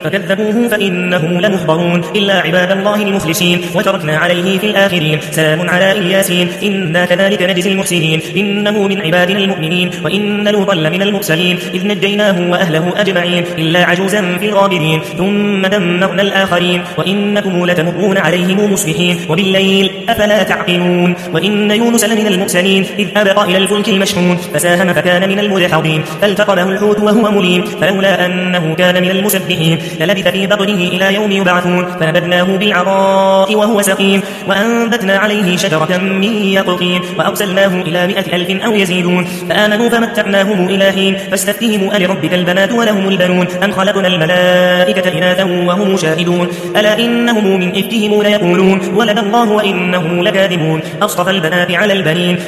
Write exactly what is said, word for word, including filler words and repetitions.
فكذبوه فإنهم لمحضرون إلا عباد الله المخلصين وتركنا عليه في الآخرين سلام على الياسين إنا كذلك نجزي المحسنين إنه من عبادنا المؤمنين وإن لوطا لمن المرسلين إذ نجيناه وأهله أجمعين إلا عجوزا في الغابرين ثم دمرنا الآخرين وإنكم لتمرون عليهم مصبحين وبالليل أفلا تعقلون وإن يونس لمن المرسلين إذ أبق إلى الفلك المشحون فساهم فكان من المدحضين فالتقمه الحوت وهو مليم فلولا أنه كان من المسبحين للبث في بطنه إلى يوم يبعثون فنبذناه بالعراء وهو سقيم وأنبتنا عليه شجرة من يقطين وأرسلناه إلى مئة ألف أو يزيدون فآمنوا فمتعناهم إلى حين فاستفتهم ألربك البنات ولهم البنون أم خلقنا الملائكة إناثا وهم شاهدون ألا إنهم من إفكهم ليقولون ولد الله وإنهم لكاذبون أصطفى البنات على البنين